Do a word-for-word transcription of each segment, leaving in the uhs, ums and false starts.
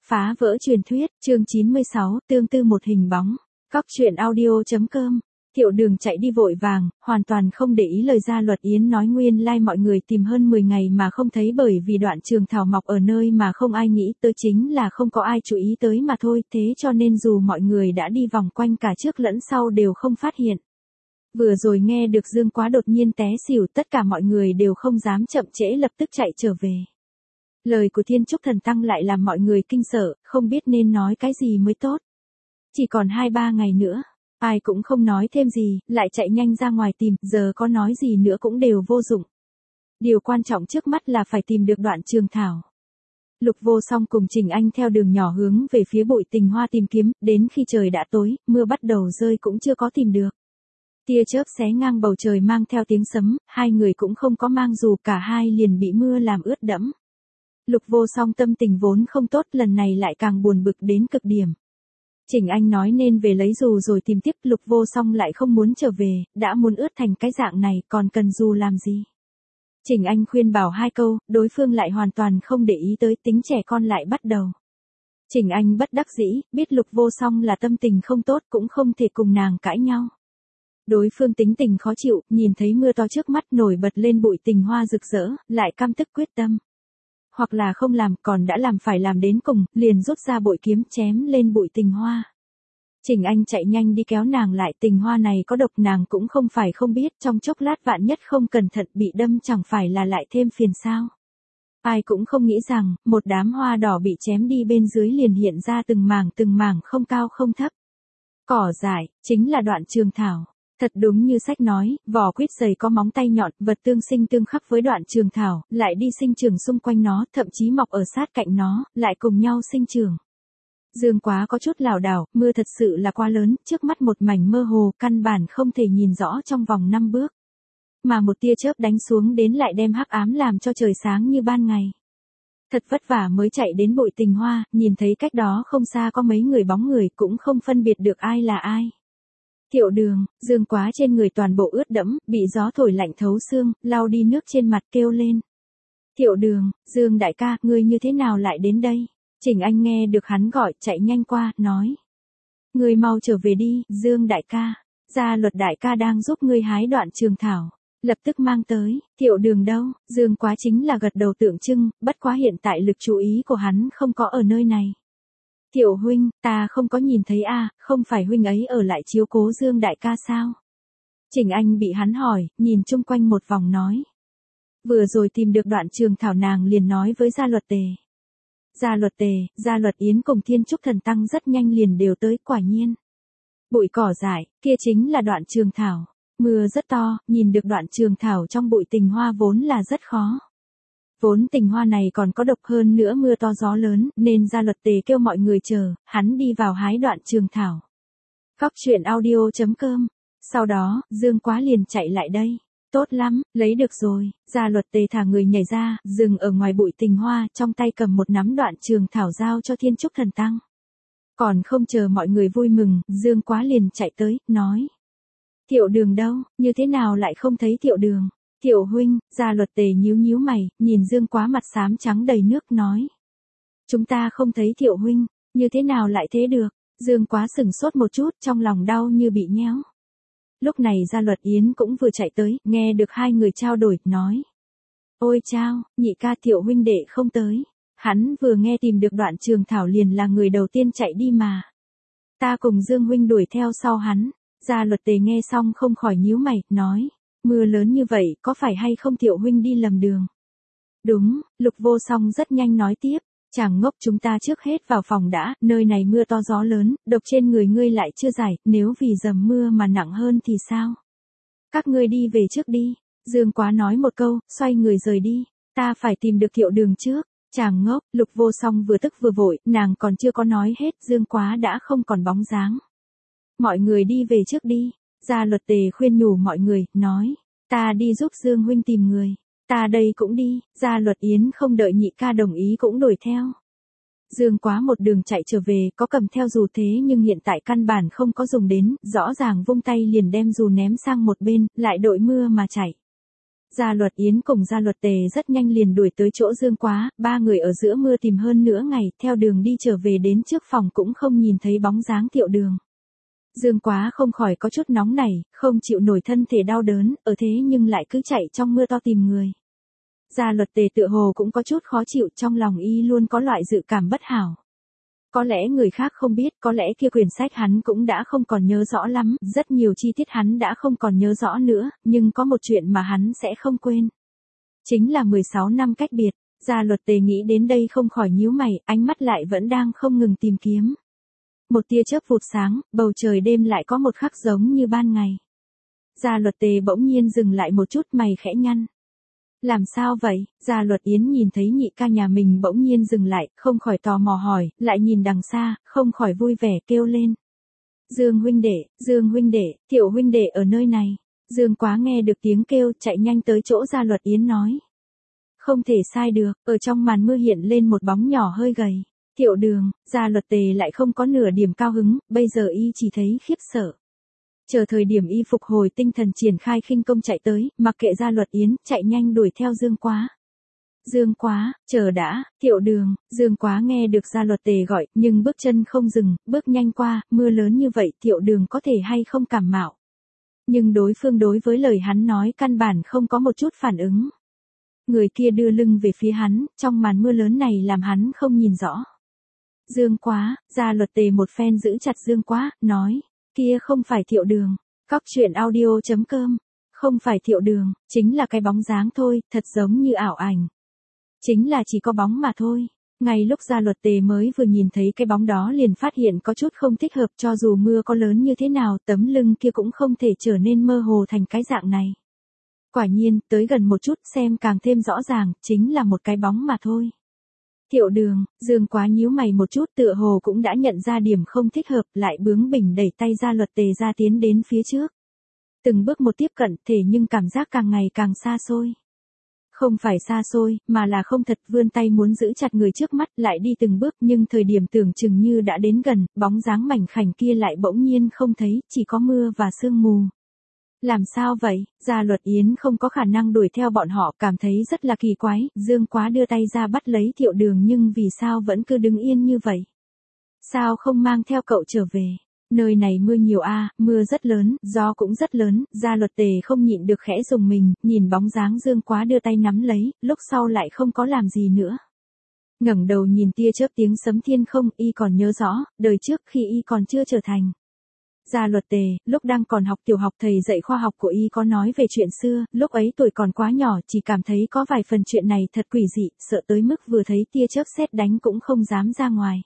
Phá vỡ truyền thuyết, chương chín mươi sáu, tương tư một hình bóng. Cóc truyện audio.com. Thiệu Đường chạy đi vội vàng, hoàn toàn không để ý lời Gia Luật Yến nói, nguyên lai like mọi người tìm hơn mười ngày mà không thấy, bởi vì đoạn trường thảo mọc ở nơi mà không ai nghĩ tới, chính là không có ai chú ý tới mà thôi, thế cho nên dù mọi người đã đi vòng quanh cả trước lẫn sau đều không phát hiện. Vừa rồi nghe được Dương Quá đột nhiên té xỉu, tất cả mọi người đều không dám chậm trễ, lập tức chạy trở về. Lời của Thiên Trúc Thần Tăng lại làm mọi người kinh sợ, không biết nên nói cái gì mới tốt. Chỉ còn hai ba ngày nữa, ai cũng không nói thêm gì, lại chạy nhanh ra ngoài tìm, giờ có nói gì nữa cũng đều vô dụng. Điều quan trọng trước mắt là phải tìm được đoạn trường thảo. Lục Vô Song cùng Trình Anh theo đường nhỏ hướng về phía bụi tình hoa tìm kiếm, đến khi trời đã tối, mưa bắt đầu rơi cũng chưa có tìm được. Tia chớp xé ngang bầu trời mang theo tiếng sấm, hai người cũng không có mang dù, cả hai liền bị mưa làm ướt đẫm. Lục Vô Song tâm tình vốn không tốt, lần này lại càng buồn bực đến cực điểm. Trình Anh nói nên về lấy dù rồi tìm tiếp, Lục Vô Song lại không muốn trở về, đã muốn ướt thành cái dạng này, còn cần dù làm gì. Trình Anh khuyên bảo hai câu, đối phương lại hoàn toàn không để ý tới, tính trẻ con lại bắt đầu. Trình Anh bất đắc dĩ, biết Lục Vô Song là tâm tình không tốt, cũng không thể cùng nàng cãi nhau. Đối phương tính tình khó chịu, nhìn thấy mưa to trước mắt nổi bật lên bụi tình hoa rực rỡ, lại căm tức quyết tâm. Hoặc là không làm, còn đã làm phải làm đến cùng, liền rút ra bội kiếm chém lên bụi tình hoa. Trình Anh chạy nhanh đi kéo nàng lại, tình hoa này có độc, nàng cũng không phải không biết, trong chốc lát vạn nhất không cẩn thận bị đâm chẳng phải là lại thêm phiền sao. Ai cũng không nghĩ rằng, một đám hoa đỏ bị chém đi bên dưới liền hiện ra từng mảng từng mảng không cao không thấp. Cỏ dại, chính là đoạn trường thảo. Thật đúng như sách nói, vỏ quýt dày có móng tay nhọn, vật tương sinh tương khắc với đoạn trường thảo, lại đi sinh trưởng xung quanh nó, thậm chí mọc ở sát cạnh nó, lại cùng nhau sinh trưởng. Dương Quá có chút lảo đảo, mưa thật sự là quá lớn, trước mắt một mảnh mơ hồ, căn bản không thể nhìn rõ trong vòng năm bước. Mà một tia chớp đánh xuống đến lại đem hắc ám làm cho trời sáng như ban ngày. Thật vất vả mới chạy đến bụi tình hoa, nhìn thấy cách đó không xa có mấy người bóng người, cũng không phân biệt được ai là ai. Thiệu Đường, Dương Quá trên người toàn bộ ướt đẫm, bị gió thổi lạnh thấu xương, lau đi nước trên mặt kêu lên. Thiệu Đường, Dương đại ca, ngươi như thế nào lại đến đây? Trình Anh nghe được hắn gọi, chạy nhanh qua, nói. Ngươi mau trở về đi, Dương đại ca. Gia Luật đại ca đang giúp ngươi hái đoạn trường thảo. Lập tức mang tới. Thiệu Đường đâu? Dương Quá chính là gật đầu tượng trưng, bất quá hiện tại lực chú ý của hắn không có ở nơi này. Thiệu huynh, ta không có nhìn thấy a, à, không phải huynh ấy ở lại chiếu cố Dương đại ca sao? Trình Anh bị hắn hỏi, nhìn chung quanh một vòng nói. Vừa rồi tìm được đoạn trường thảo, nàng liền nói với Gia Luật Tề. Gia Luật Tề, Gia Luật Yến cùng Thiên Trúc Thần Tăng rất nhanh liền đều tới, quả nhiên. Bụi cỏ dại, kia chính là đoạn trường thảo. Mưa rất to, nhìn được đoạn trường thảo trong bụi tình hoa vốn là rất khó. Vốn tình hoa này còn có độc, hơn nữa mưa to gió lớn, nên Gia Luật Tề kêu mọi người chờ, hắn đi vào hái đoạn trường thảo. Cóc truyện audio.com. Sau đó, Dương Quá liền chạy lại đây. Tốt lắm, lấy được rồi. Gia Luật Tề thả người nhảy ra, dừng ở ngoài bụi tình hoa, trong tay cầm một nắm đoạn trường thảo giao cho Thiên Trúc Thần Tăng. Còn không chờ mọi người vui mừng, Dương Quá liền chạy tới, nói. Thiệu Đường đâu, như thế nào lại không thấy Thiệu Đường? Thiệu huynh, Gia Luật Tề nhíu nhíu mày, nhìn Dương Quá mặt xám trắng đầy nước, nói. Chúng ta không thấy Thiệu huynh, như thế nào lại thế được? Dương Quá sửng sốt một chút, trong lòng đau như bị nhéo. Lúc này Gia Luật Yến cũng vừa chạy tới, nghe được hai người trao đổi, nói. Ôi chao, nhị ca, Thiệu huynh đệ không tới. Hắn vừa nghe tìm được đoạn trường thảo liền là người đầu tiên chạy đi mà. Ta cùng Dương huynh đuổi theo sau hắn. Gia Luật Tề nghe xong không khỏi nhíu mày, nói. Mưa lớn như vậy, có phải hay không Thiệu huynh đi lầm đường? Đúng, Lục Vô Song rất nhanh nói tiếp. Chàng ngốc, chúng ta trước hết vào phòng đã, nơi này mưa to gió lớn, độc trên người ngươi lại chưa giải, nếu vì dầm mưa mà nặng hơn thì sao? Các ngươi đi về trước đi. Dương Quá nói một câu, xoay người rời đi. Ta phải tìm được Thiệu Đường trước. Chàng ngốc, Lục Vô Song vừa tức vừa vội, nàng còn chưa có nói hết, Dương Quá đã không còn bóng dáng. Mọi người đi về trước đi. Gia Luật Tề khuyên nhủ mọi người, nói. Ta đi giúp Dương huynh tìm người. Ta đây cũng đi. Gia Luật Yến không đợi nhị ca đồng ý cũng đuổi theo. Dương Quá một đường chạy trở về, có cầm theo dù thế nhưng hiện tại căn bản không có dùng đến, rõ ràng vung tay liền đem dù ném sang một bên, lại đội mưa mà chạy. Gia Luật Yến cùng Gia Luật Tề rất nhanh liền đuổi tới chỗ Dương Quá, ba người ở giữa mưa tìm hơn nửa ngày, theo đường đi trở về đến trước phòng cũng không nhìn thấy bóng dáng Thiệu Đường. Dương Quá không khỏi có chút nóng nảy, không chịu nổi thân thể đau đớn, ở thế nhưng lại cứ chạy trong mưa to tìm người. Gia Luật Tề tựa hồ cũng có chút khó chịu, trong lòng y luôn có loại dự cảm bất hảo. Có lẽ người khác không biết, có lẽ kia quyển sách hắn cũng đã không còn nhớ rõ lắm, rất nhiều chi tiết hắn đã không còn nhớ rõ nữa, nhưng có một chuyện mà hắn sẽ không quên. Chính là mười sáu năm cách biệt. Gia Luật Tề nghĩ đến đây không khỏi nhíu mày, ánh mắt lại vẫn đang không ngừng tìm kiếm. Một tia chớp vụt sáng, bầu trời đêm lại có một khắc giống như ban ngày. Gia Luật Tề bỗng nhiên dừng lại một chút, mày khẽ nhăn. Làm sao vậy? Gia Luật Yến nhìn thấy nhị ca nhà mình bỗng nhiên dừng lại, không khỏi tò mò hỏi, lại nhìn đằng xa, không khỏi vui vẻ kêu lên. Dương huynh đệ, Dương huynh đệ, Thiệu huynh đệ ở nơi này. Dương Quá nghe được tiếng kêu, chạy nhanh tới chỗ Gia Luật Yến nói. Không thể sai được, ở trong màn mưa hiện lên một bóng nhỏ hơi gầy. Thiệu Đường. Gia Luật Tề lại không có nửa điểm cao hứng, bây giờ y chỉ thấy khiếp sợ. Chờ thời điểm y phục hồi tinh thần triển khai khinh công chạy tới, mặc kệ Gia Luật Yến, chạy nhanh đuổi theo Dương Quá. Dương Quá, chờ đã, Thiệu Đường. Dương Quá nghe được Gia Luật Tề gọi, nhưng bước chân không dừng, bước nhanh qua, mưa lớn như vậy Thiệu Đường có thể hay không cảm mạo. Nhưng đối phương đối với lời hắn nói căn bản không có một chút phản ứng. Người kia đưa lưng về phía hắn, trong màn mưa lớn này làm hắn không nhìn rõ. Dương Quá. Gia Luật Tề một phen giữ chặt Dương Quá, nói. Kia không phải Thiệu Đường. Cóc truyện audio chấm com. Không phải Thiệu Đường, chính là cái bóng dáng thôi, thật giống như ảo ảnh. Chính là chỉ có bóng mà thôi. Ngay lúc Gia Luật Tề mới vừa nhìn thấy cái bóng đó liền phát hiện có chút không thích hợp, cho dù mưa có lớn như thế nào, tấm lưng kia cũng không thể trở nên mơ hồ thành cái dạng này. Quả nhiên, tới gần một chút xem càng thêm rõ ràng, chính là một cái bóng mà thôi. Thiệu Đường. Dương Quá nhíu mày một chút, tựa hồ cũng đã nhận ra điểm không thích hợp, lại bướng bỉnh đẩy tay Gia Luật Tề ra tiến đến phía trước. Từng bước một tiếp cận, thể nhưng cảm giác càng ngày càng xa xôi. Không phải xa xôi, mà là không thật, vươn tay muốn giữ chặt người trước mắt, lại đi từng bước, nhưng thời điểm tưởng chừng như đã đến gần, bóng dáng mảnh khảnh kia lại bỗng nhiên không thấy, chỉ có mưa và sương mù. Làm sao vậy? Gia Luật Yến không có khả năng đuổi theo bọn họ, cảm thấy rất là kỳ quái, Dương Quá đưa tay ra bắt lấy Thiệu Đường nhưng vì sao vẫn cứ đứng yên như vậy? Sao không mang theo cậu trở về? Nơi này mưa nhiều a, à, mưa rất lớn, gió cũng rất lớn, Gia Luật Tề không nhịn được khẽ rùng mình, nhìn bóng dáng Dương Quá đưa tay nắm lấy, lúc sau lại không có làm gì nữa. Ngẩng đầu nhìn tia chớp tiếng sấm thiên không, y còn nhớ rõ, đời trước khi y còn chưa trở thành Gia Luật Tề, lúc đang còn học tiểu học thầy dạy khoa học của y có nói về chuyện xưa, lúc ấy tuổi còn quá nhỏ chỉ cảm thấy có vài phần chuyện này thật quỷ dị, sợ tới mức vừa thấy tia chớp sét đánh cũng không dám ra ngoài.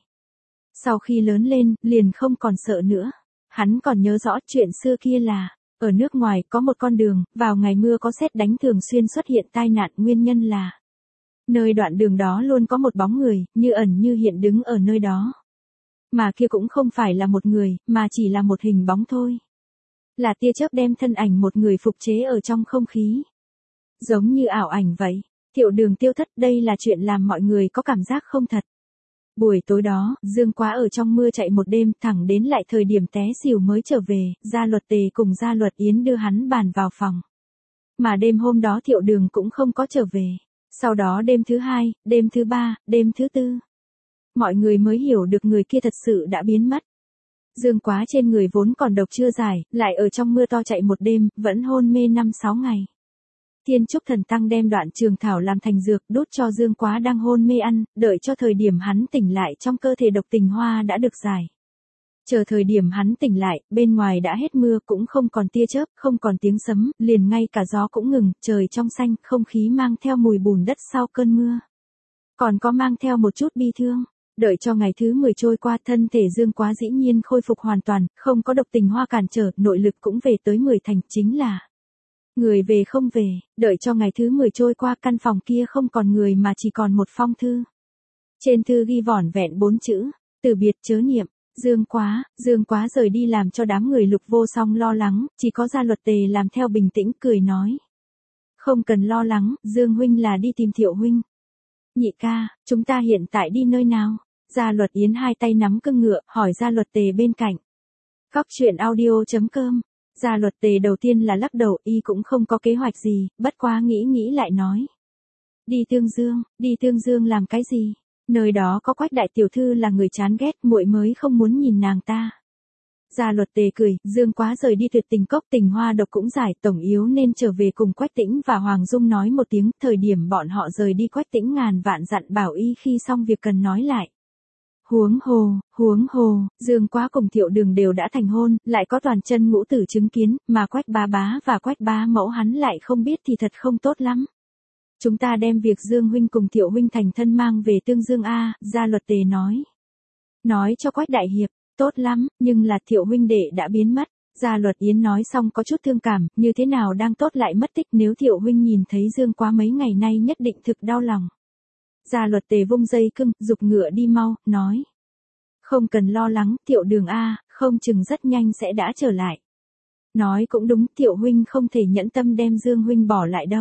Sau khi lớn lên, liền không còn sợ nữa. Hắn còn nhớ rõ chuyện xưa kia là, ở nước ngoài có một con đường, vào ngày mưa có sét đánh thường xuyên xuất hiện tai nạn, nguyên nhân là nơi đoạn đường đó luôn có một bóng người, như ẩn như hiện đứng ở nơi đó. Mà kia cũng không phải là một người, mà chỉ là một hình bóng thôi. Là tia chớp đem thân ảnh một người phục chế ở trong không khí. Giống như ảo ảnh vậy. Thiệu Đường tiêu thất, đây là chuyện làm mọi người có cảm giác không thật. Buổi tối đó, Dương Quá ở trong mưa chạy một đêm, thẳng đến lại thời điểm té xỉu mới trở về, Gia Luật Tề cùng Gia Luật Yến đưa hắn bàn vào phòng. Mà đêm hôm đó Thiệu Đường cũng không có trở về. Sau đó đêm thứ hai, đêm thứ ba, đêm thứ tư. Mọi người mới hiểu được người kia thật sự đã biến mất. Dương Quá trên người vốn còn độc chưa giải, lại ở trong mưa to chạy một đêm, vẫn hôn mê năm sáu ngày. Thiên Trúc Thần Tăng đem đoạn trường thảo làm thành dược đốt cho Dương Quá đang hôn mê ăn, đợi cho thời điểm hắn tỉnh lại trong cơ thể độc tình hoa đã được giải. Chờ thời điểm hắn tỉnh lại, bên ngoài đã hết mưa, cũng không còn tia chớp, không còn tiếng sấm, liền ngay cả gió cũng ngừng, trời trong xanh, không khí mang theo mùi bùn đất sau cơn mưa. Còn có mang theo một chút bi thương. Đợi cho ngày thứ mười trôi qua, thân thể Dương Quá dĩ nhiên khôi phục hoàn toàn, không có độc tình hoa cản trở, nội lực cũng về tới mười thành, chính là người về không về. Đợi cho ngày thứ mười trôi qua, căn phòng kia không còn người mà chỉ còn một phong thư. Trên thư ghi vỏn vẹn bốn chữ, từ biệt chớ niệm. Dương Quá. Dương Quá rời đi làm cho đám người Lục Vô Song lo lắng, chỉ có Gia Luật Tề làm theo bình tĩnh cười nói. Không cần lo lắng, Dương huynh là đi tìm Thiệu huynh. Nhị ca, chúng ta hiện tại đi nơi nào? Gia Luật Yến hai tay nắm cương ngựa, hỏi Gia Luật Tề bên cạnh. Cóc truyện audio chấm com. Gia Luật Tề đầu tiên là lắc đầu, y cũng không có kế hoạch gì, bất quá nghĩ nghĩ lại nói. Đi Tương Dương, đi Tương Dương làm cái gì? Nơi đó có Quách đại tiểu thư là người chán ghét, muội mới không muốn nhìn nàng ta. Gia Luật Tề cười, Dương Quá rời đi Tuyệt Tình Cốc, Tình Hoa độc cũng giải, tổng yếu nên trở về cùng Quách Tĩnh và Hoàng Dung nói một tiếng, thời điểm bọn họ rời đi Quách Tĩnh ngàn vạn dặn bảo y khi xong việc cần nói lại. Huống hồ, huống hồ, Dương Quá cùng Thiệu Đường đều đã thành hôn, lại có toàn chân ngũ tử chứng kiến, mà Quách bá bá và Quách bá mẫu hắn lại không biết thì thật không tốt lắm. Chúng ta đem việc Dương huynh cùng Thiệu huynh thành thân mang về Tương Dương a, Gia Luật Tề nói. Nói cho Quách đại hiệp, tốt lắm, nhưng là Thiệu huynh đệ đã biến mất. Gia Luật Yến nói xong có chút thương cảm, như thế nào đang tốt lại mất tích, nếu Thiệu huynh nhìn thấy Dương Quá mấy ngày nay nhất định thực đau lòng. Gia Luật Tề vung dây cưng, giục ngựa đi mau, nói. Không cần lo lắng, Thiệu Đường a, không chừng rất nhanh sẽ đã trở lại. Nói cũng đúng, Thiệu huynh không thể nhẫn tâm đem Dương huynh bỏ lại đâu.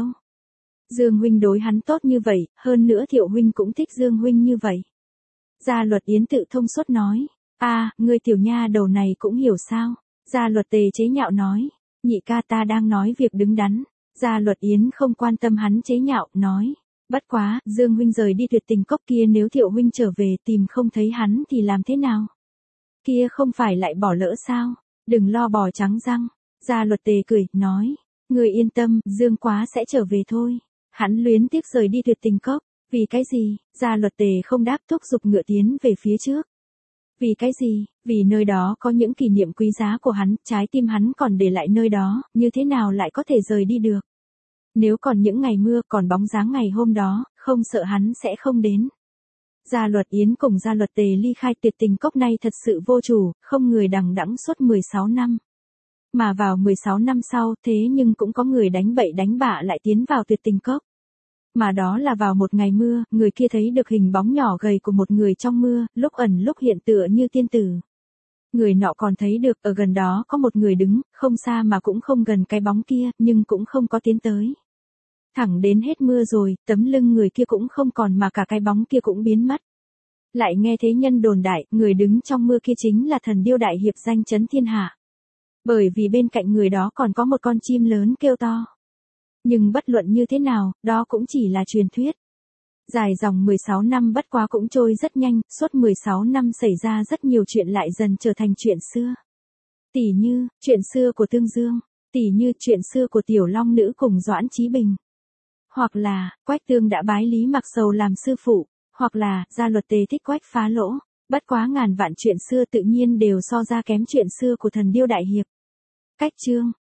Dương huynh đối hắn tốt như vậy, hơn nữa Thiệu huynh cũng thích Dương huynh như vậy. Gia Luật Yến tự thông suốt nói. A, à, ngươi tiểu nha đầu này cũng hiểu sao? Gia Luật Tề chế nhạo nói. Nhị ca ta đang nói việc đứng đắn. Gia Luật Yến không quan tâm hắn chế nhạo, nói. Bất quá, Dương huynh rời đi Tuyệt Tình Cốc kia, nếu Thiệu huynh trở về tìm không thấy hắn thì làm thế nào? Kia không phải lại bỏ lỡ sao? Đừng lo bò trắng răng. Gia Luật Tề cười, nói. Ngươi yên tâm, Dương Quá sẽ trở về thôi. Hắn luyến tiếc rời đi Tuyệt Tình Cốc. Vì cái gì? Gia Luật Tề không đáp, thúc giục ngựa tiến về phía trước. Vì cái gì? Vì nơi đó có những kỷ niệm quý giá của hắn, trái tim hắn còn để lại nơi đó, như thế nào lại có thể rời đi được? Nếu còn những ngày mưa, còn bóng dáng ngày hôm đó, không sợ hắn sẽ không đến. Gia Luật Yến cùng Gia Luật Tề ly khai Tuyệt Tình Cốc này thật sự vô chủ, không người đằng đẵng suốt mười sáu năm. Mà vào mười sáu năm sau, thế nhưng cũng có người đánh bậy đánh bạ lại tiến vào Tuyệt Tình Cốc. Mà đó là vào một ngày mưa, người kia thấy được hình bóng nhỏ gầy của một người trong mưa, lúc ẩn lúc hiện tựa như tiên tử. Người nọ còn thấy được ở gần đó có một người đứng, không xa mà cũng không gần cái bóng kia, nhưng cũng không có tiến tới. Thẳng đến hết mưa rồi, tấm lưng người kia cũng không còn mà cả cái bóng kia cũng biến mất. Lại nghe thế nhân đồn đại, người đứng trong mưa kia chính là thần điêu đại hiệp danh chấn thiên hạ. Bởi vì bên cạnh người đó còn có một con chim lớn kêu to. Nhưng bất luận như thế nào, đó cũng chỉ là truyền thuyết. Dài dòng mười sáu năm bất quá cũng trôi rất nhanh, suốt mười sáu năm xảy ra rất nhiều chuyện lại dần trở thành chuyện xưa. Tỷ như, chuyện xưa của Tương Dương, tỷ như chuyện xưa của Tiểu Long Nữ cùng Doãn Chí Bình. Hoặc là, Quách Tương đã bái Lý Mặc Sầu làm sư phụ, hoặc là, Gia Luật Tề thích Quách Phá Lỗ. Bất quá ngàn vạn chuyện xưa tự nhiên đều so ra kém chuyện xưa của thần điêu đại hiệp. Cách chương